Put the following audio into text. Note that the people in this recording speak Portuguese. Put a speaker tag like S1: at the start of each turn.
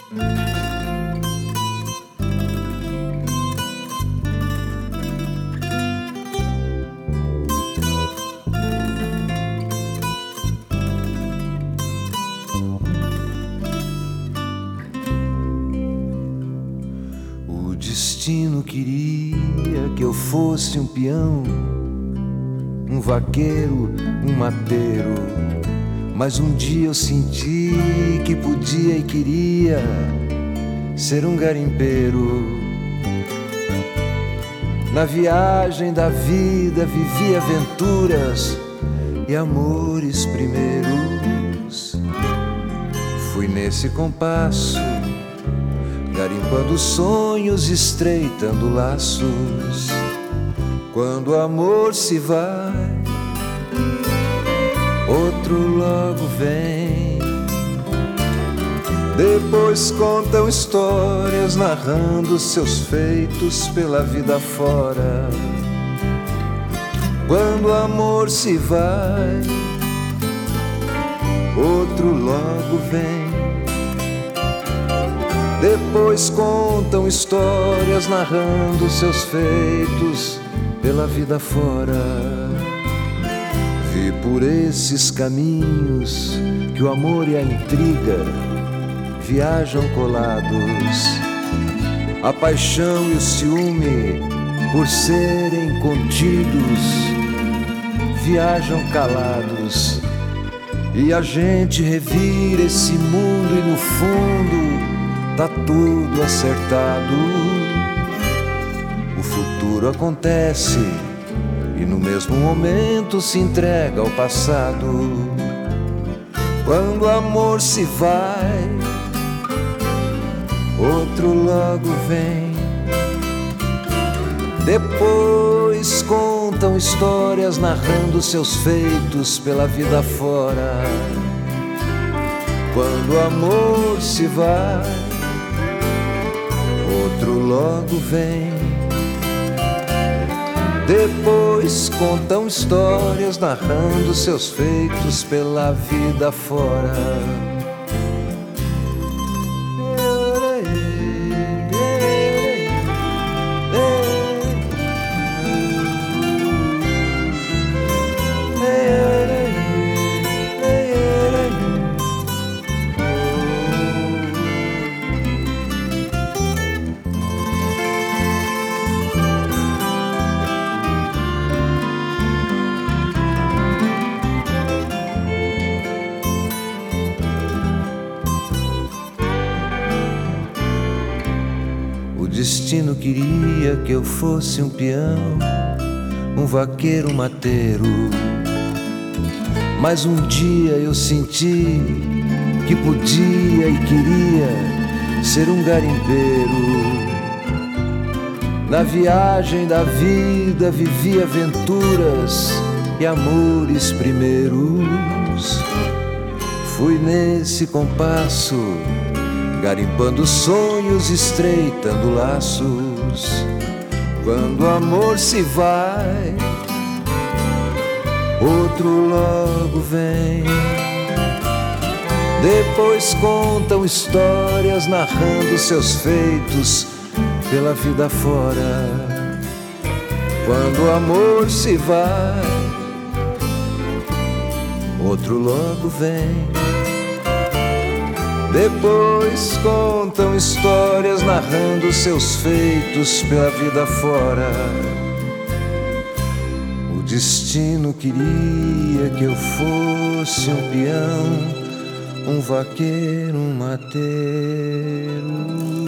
S1: O destino queria que eu fosse um peão, um vaqueiro, um mateiro. Mas um dia eu senti que podia e queria ser um garimpeiro. Na viagem da vida vivi aventuras e amores primeiros. Fui nesse compasso, garimpando sonhos, estreitando laços. Quando o amor se vai, outro logo vem. Depois contam histórias narrando seus feitos pela vida fora. Quando o amor se vai, outro logo vem. Depois contam histórias narrando seus feitos pela vida fora. Vi por esses caminhos que o amor e a intriga viajam colados. A paixão e o ciúme, por serem contidos, viajam calados. E a gente revira esse mundo e no fundo tá tudo acertado. O futuro acontece e no mesmo momento se entrega ao passado. Quando o amor se vai, outro logo vem. Depois contam histórias narrando seus feitos pela vida fora. Quando o amor se vai, outro logo vem. Depois contam histórias narrando seus feitos pela vida fora. O destino queria que eu fosse um peão, um vaqueiro, um mateiro. Mas um dia eu senti que podia e queria ser um garimpeiro. Na viagem da vida vivi aventuras e amores primeiros. Fui nesse compasso, garimpando sonhos, estreitando laços. Quando o amor se vai, outro logo vem. Depois contam histórias narrando seus feitos pela vida fora. Quando o amor se vai, outro logo vem. Depois contam histórias narrando seus feitos pela vida fora. O destino queria que eu fosse um peão, um vaqueiro, um mateiro.